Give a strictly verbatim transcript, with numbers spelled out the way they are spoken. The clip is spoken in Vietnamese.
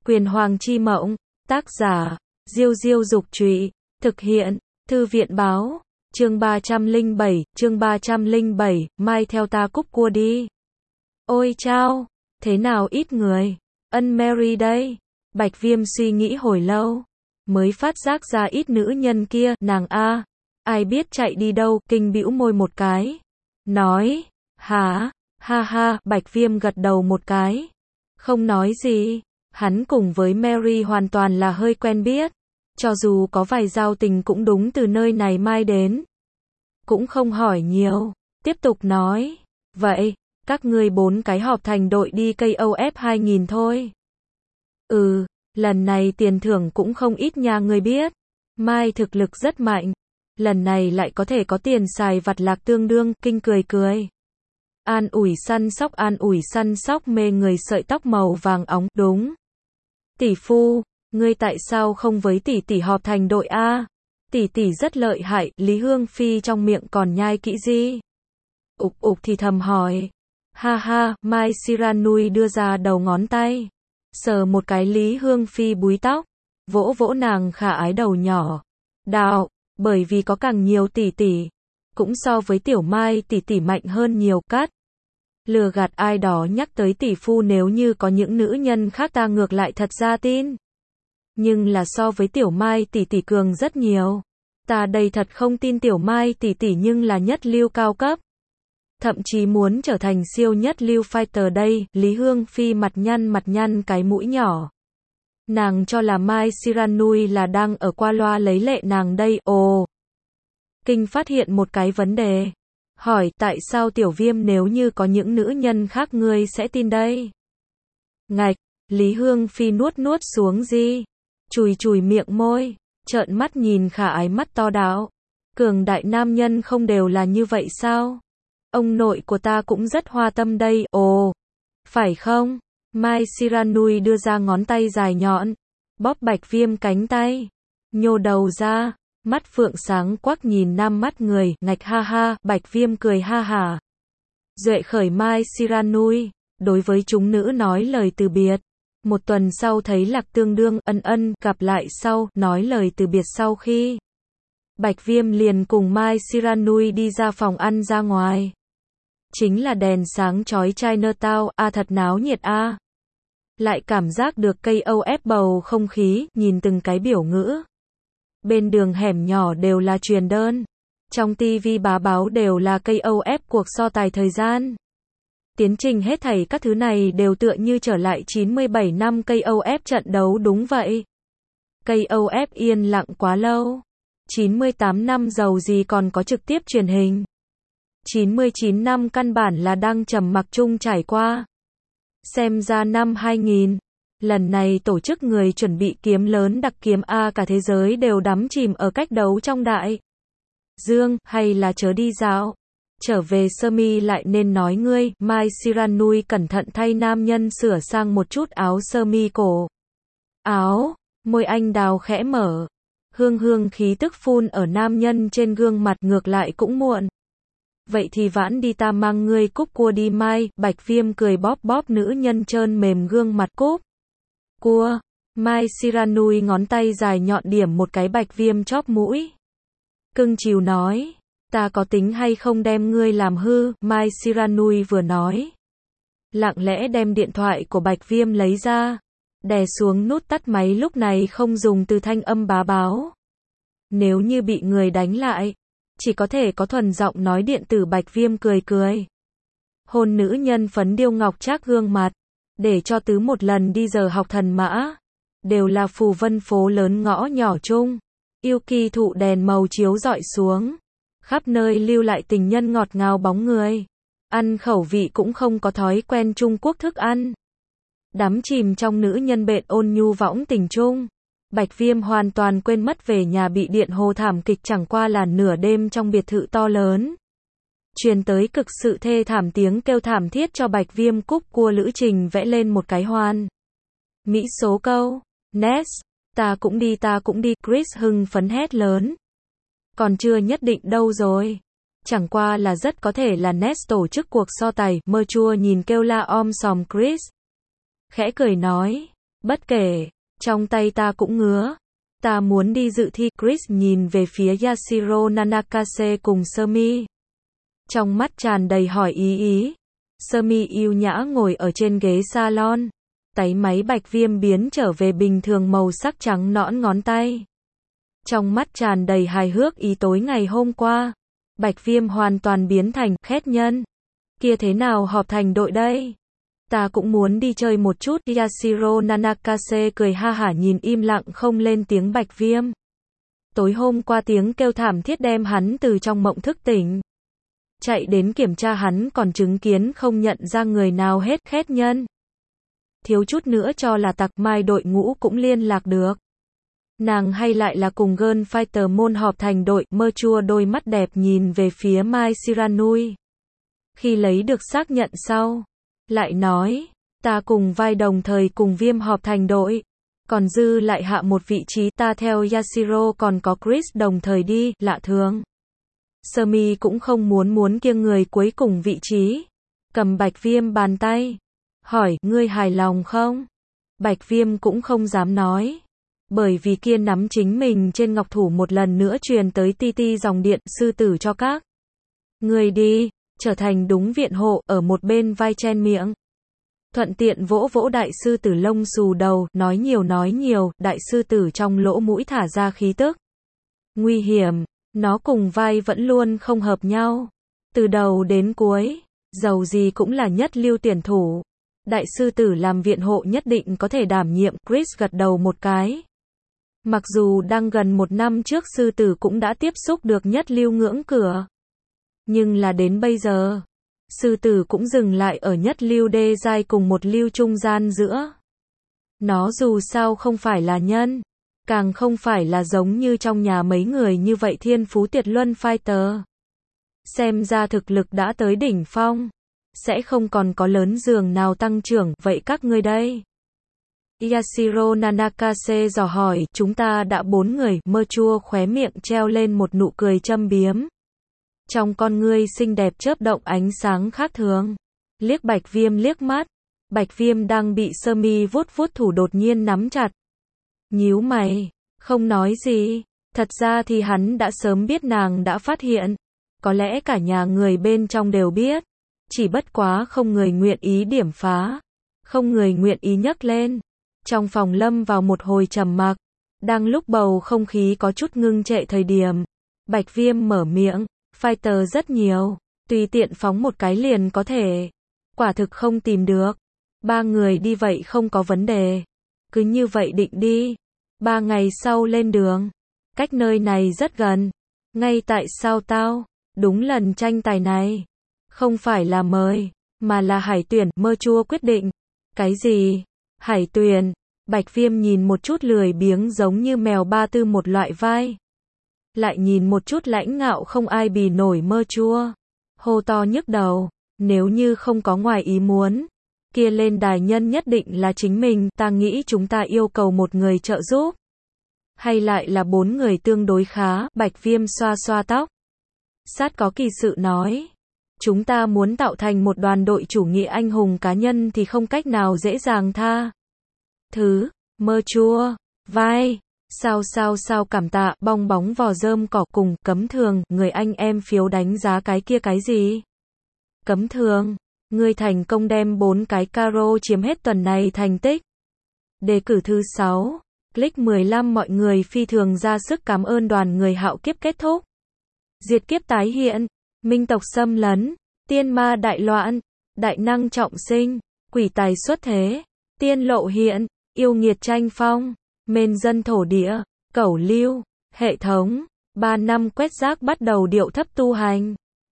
Quyền Hoàng chi mộng, tác giả, Diêu Diêu Dục Trụy, thực hiện, Thư viện Báo, chương ba trăm lẻ bảy, chương ba trăm lẻ bảy, mai theo ta cúp cua đi. Ôi chao, thế nào ít người, ân Mary đây. Bạch Viêm suy nghĩ hồi lâu, mới phát giác ra ít nữ nhân kia, nàng a, ai biết chạy đi đâu, kinh bĩu môi một cái. Nói, hả, ha ha, Bạch Viêm gật đầu một cái. Không nói gì, hắn cùng với Mary hoàn toàn là hơi quen biết. Cho dù có vài giao tình cũng đúng từ nơi này mai đến. Cũng không hỏi nhiều, tiếp tục nói, vậy, các ngươi bốn cái họp thành đội đi ca o ép hai nghìn thôi. Ừ, lần này tiền thưởng cũng không ít nha ngươi biết. Mai thực lực rất mạnh. Lần này lại có thể có tiền xài vặt lạc tương đương, kinh cười cười. An ủi săn sóc an ủi săn sóc mê người sợi tóc màu vàng óng, đúng. Tỷ phu, ngươi tại sao không với tỷ tỷ họp thành đội a? Tỷ tỷ rất lợi hại, Lý Hương Phi trong miệng còn nhai kỹ gì? Ục ục thì thầm hỏi. Ha ha, Mai Siranui đưa ra đầu ngón tay. Sờ một cái Lý Hương Phi búi tóc. Vỗ vỗ nàng khả ái đầu nhỏ. Đạo, bởi vì có càng nhiều tỷ tỷ. Cũng so với tiểu Mai tỷ tỷ mạnh hơn nhiều cắt. Lừa gạt ai đó nhắc tới tỷ phu nếu như có những nữ nhân khác ta ngược lại thật ra tin. Nhưng là so với tiểu Mai tỷ tỷ cường rất nhiều. Ta đây thật không tin tiểu Mai tỷ tỷ nhưng là nhất lưu cao cấp. Thậm chí muốn trở thành siêu nhất lưu fighter đây, Lý Hương Phi mặt nhăn mặt nhăn cái mũi nhỏ. Nàng cho là Mai Siranui là đang ở qua loa lấy lệ nàng đây, ồ. Kinh phát hiện một cái vấn đề. Hỏi tại sao tiểu Viêm nếu như có những nữ nhân khác ngươi sẽ tin đây? Ngạch, Lý Hương Phi nuốt nuốt xuống gì? Chùi chùi miệng môi, trợn mắt nhìn khả ái mắt to đáo. Cường đại nam nhân không đều là như vậy sao? Ông nội của ta cũng rất hoa tâm đây, ồ. Phải không? Mai Siranui đưa ra ngón tay dài nhọn, bóp Bạch Viêm cánh tay, nhô đầu ra, mắt phượng sáng quắc nhìn nam mắt người, ngạch ha ha, Bạch Viêm cười ha hả. Duệ khởi Mai Siranui, đối với chúng nữ nói lời từ biệt. Một tuần sau thấy Lạc Tương Đương, ân ân, gặp lại sau, nói lời từ biệt sau khi. Bạch Viêm liền cùng Mai Siranui đi ra phòng ăn ra ngoài. Chính là đèn sáng chói Chinatown, a à, thật náo nhiệt a. À. Lại cảm giác được ca o ép bầu không khí, nhìn từng cái biểu ngữ. Bên đường hẻm nhỏ đều là truyền đơn. Trong ti vi bá báo đều là ca o ép cuộc so tài thời gian. Tiến trình hết thảy các thứ này đều tựa như trở lại chín mươi bảy năm ca o ép trận đấu đúng vậy. ca o ép yên lặng quá lâu. chín mươi tám năm giàu gì còn có trực tiếp truyền hình. chín mươi chín năm căn bản là đang trầm mặc chung trải qua. Xem ra năm hai nghìn, lần này tổ chức người chuẩn bị kiếm lớn đặc kiếm A cả thế giới đều đắm chìm ở cách đấu trong đại dương, hay là chớ đi dạo. Trở về sơ mi lại nên nói ngươi, Mai Siranui cẩn thận thay nam nhân sửa sang một chút áo sơ mi cổ. Áo, môi anh đào khẽ mở. Hương hương khí tức phun ở nam nhân trên gương mặt ngược lại cũng muộn. Vậy thì vãn đi ta mang ngươi cúp cua đi Mai, Bạch Viêm cười bóp bóp nữ nhân trơn mềm gương mặt cúp. Cua, Mai Siranui ngón tay dài nhọn điểm một cái Bạch Viêm chóp mũi. Cưng chiều nói, ta có tính hay không đem ngươi làm hư, Mai Siranui vừa nói. Lặng lẽ đem điện thoại của Bạch Viêm lấy ra, đè xuống nút tắt máy lúc này không dùng từ thanh âm bá báo. Nếu như bị người đánh lại, chỉ có thể có thuần giọng nói điện tử. Bạch Viêm cười cười. Hôn nữ nhân phấn điêu ngọc trác gương mặt, để cho tứ một lần đi giờ học thần mã. Đều là phù vân phố lớn ngõ nhỏ chung. Yêu kỳ thụ đèn màu chiếu rọi xuống. Khắp nơi lưu lại tình nhân ngọt ngào bóng người. Ăn khẩu vị cũng không có thói quen Trung Quốc thức ăn. Đắm chìm trong nữ nhân bện ôn nhu võng tình chung. Bạch Viêm hoàn toàn quên mất về nhà bị điện hồ thảm kịch chẳng qua là nửa đêm trong biệt thự to lớn. Truyền tới cực sự thê thảm tiếng kêu thảm thiết cho Bạch Viêm cúp cua lữ trình vẽ lên một cái hoàn. Mỹ số câu, Ness, ta cũng đi ta cũng đi, Chris hưng phấn hét lớn. Còn chưa nhất định đâu rồi. Chẳng qua là rất có thể là Ness tổ chức cuộc so tài, mơ chua nhìn kêu la om sòm Chris. Khẽ cười nói, Bất kể, trong tay ta cũng ngứa. Ta muốn đi dự thi. Chris nhìn về phía Yashiro Nanakase cùng Sumi. Trong mắt tràn đầy hỏi ý ý. Sumi yêu nhã ngồi ở trên ghế salon. Táy máy Bạch Viêm biến trở về bình thường màu sắc trắng nõn ngón tay. Trong mắt tràn đầy hài hước ý tối ngày hôm qua. Bạch Viêm hoàn toàn biến thành khét nhân. Kia thế nào họp thành đội đây? Ta cũng muốn đi chơi một chút. Yashiro Nanakase cười ha hả nhìn im lặng không lên tiếng Bạch Viêm. Tối hôm qua tiếng kêu thảm thiết đem hắn từ trong mộng thức tỉnh. Chạy đến kiểm tra hắn còn chứng kiến không nhận ra người nào hết khét nhân. Thiếu chút nữa cho là tặc mai đội ngũ cũng liên lạc được. Nàng hay lại là cùng Girl Fighter môn họp thành đội. Mơ chua đôi mắt đẹp nhìn về phía Mai Shiranui. Khi lấy được xác nhận sau, lại nói, ta cùng vai đồng thời cùng Viêm họp thành đội. Còn dư lại hạ một vị trí ta theo Yashiro còn có Chris đồng thời đi, lạ thường. Sumi cũng không muốn muốn kia người cuối cùng vị trí. Cầm Bạch Viêm bàn tay. Hỏi, ngươi hài lòng không? Bạch Viêm cũng không dám nói. Bởi vì kia nắm chính mình trên ngọc thủ một lần nữa truyền tới ti ti dòng điện sư tử cho các. Người đi, trở thành đúng viện hộ, ở một bên vai chen miệng. Thuận tiện vỗ vỗ đại sư tử lông xù đầu, nói nhiều nói nhiều, đại sư tử trong lỗ mũi thả ra khí tức. Nguy hiểm, nó cùng vai vẫn luôn không hợp nhau. Từ đầu đến cuối, dầu gì cũng là nhất lưu tuyển thủ. Đại sư tử làm viện hộ nhất định có thể đảm nhiệm. Chris gật đầu một cái. Mặc dù đang gần một năm trước sư tử cũng đã tiếp xúc được nhất lưu ngưỡng cửa. Nhưng là đến bây giờ, sư tử cũng dừng lại ở nhất lưu đê giai cùng một lưu trung gian giữa. Nó dù sao không phải là nhân, càng không phải là giống như trong nhà mấy người như vậy thiên phú tuyệt luân fighter. Xem ra thực lực đã tới đỉnh phong, sẽ không còn có lớn giường nào tăng trưởng. Vậy các ngươi đây? Yashiro Nanakase dò hỏi. Chúng ta đã bốn người. Mơ chua khóe miệng treo lên một nụ cười châm biếm. Trong con ngươi xinh đẹp chớp động ánh sáng khác thường. Liếc Bạch Viêm liếc mắt. Bạch Viêm đang bị Sumi vuốt vuốt thủ đột nhiên nắm chặt. Nhíu mày, không nói gì. Thật ra thì hắn đã sớm biết nàng đã phát hiện. Có lẽ cả nhà người bên trong đều biết. Chỉ bất quá không người nguyện ý điểm phá. Không người nguyện ý nhấc lên. Trong phòng lâm vào một hồi trầm mặc. Đang lúc bầu không khí có chút ngưng trệ thời điểm. Bạch Viêm mở miệng. Fighter rất nhiều. Tùy tiện phóng một cái liền có thể. Quả thực không tìm được. Ba người đi vậy không có vấn đề. Cứ như vậy định đi. Ba ngày sau lên đường. Cách nơi này rất gần. Ngay tại sao tao? Đúng lần tranh tài này. Không phải là mời, mà là hải tuyển. Mơ chua quyết định. Cái gì? Hải tuyển. Bạch Viêm nhìn một chút lười biếng giống như mèo ba tư một loại vai. Lại nhìn một chút lãnh ngạo không ai bì nổi mơ chua. Hô to nhức đầu. Nếu như không có ngoài ý muốn, kia lên đài nhân nhất định là chính mình. Ta nghĩ chúng ta yêu cầu một người trợ giúp. Hay lại là bốn người tương đối khá. Bạch Viêm xoa xoa tóc. Sát có kỳ sự nói. Chúng ta muốn tạo thành một đoàn đội chủ nghĩa anh hùng cá nhân thì không cách nào dễ dàng tha thứ. Mơ chua. Vai. Sao sao sao cảm tạ. Bong bóng vò rơm cỏ cùng. Cấm thường. Người anh em phiếu đánh giá cái kia cái gì? Cấm thường. Ngươi thành công đem bốn cái caro chiếm hết tuần này thành tích. Đề cử thứ sáu. Click mười lăm. Mọi người phi thường ra sức cảm ơn đoàn người hạo kiếp kết thúc. Diệt kiếp tái hiện. Minh tộc xâm lấn. Tiên ma đại loạn. Đại năng trọng sinh. Quỷ tài xuất thế. Tiên lộ hiện. Yêu nghiệt tranh phong. Mên dân thổ địa. Cẩu lưu. Hệ thống. Ba năm quét rác bắt đầu điệu thấp tu hành.